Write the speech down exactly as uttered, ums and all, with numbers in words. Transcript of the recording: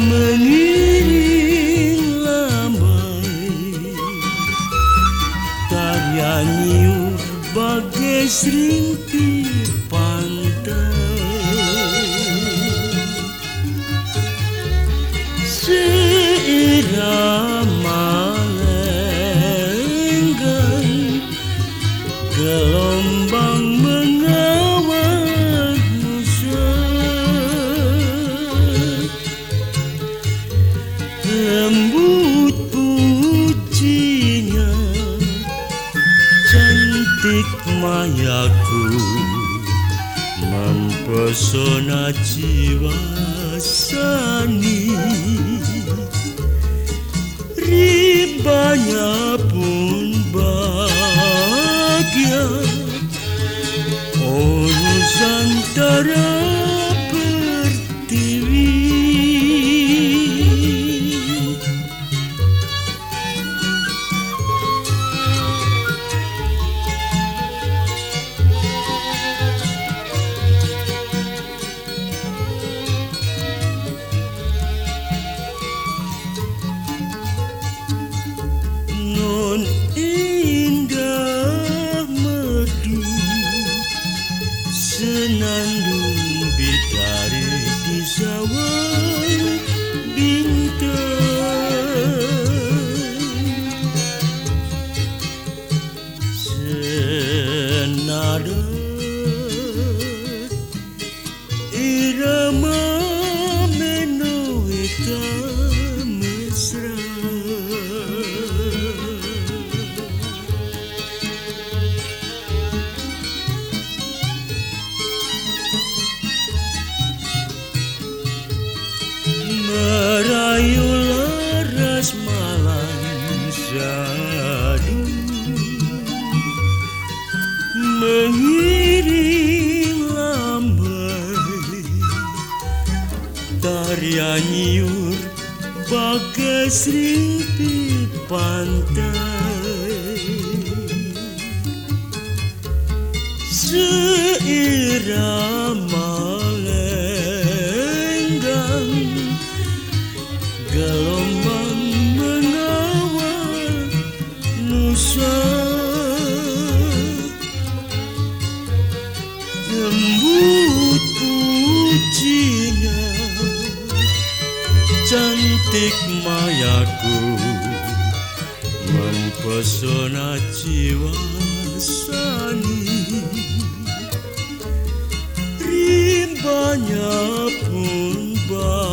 mengiring lambai tarian nyur bagai serintir pantai seirama lenggang gelombang mengawal musik lembut pujinya cantik mayaku mempesona jiwa sani ribanya pun bahagia oh Nusantara pertiwi non indah merdu senandung bidari di sawan bintang senada irama menuita mesra merayu laras malam syadu mengiring lambai tarian nyur bagai serintir pantai seirama lenggang gelombang mengawal nusa lembut pujinya cantik mayaku mempesona jiwa sani rimbanya pun bahagia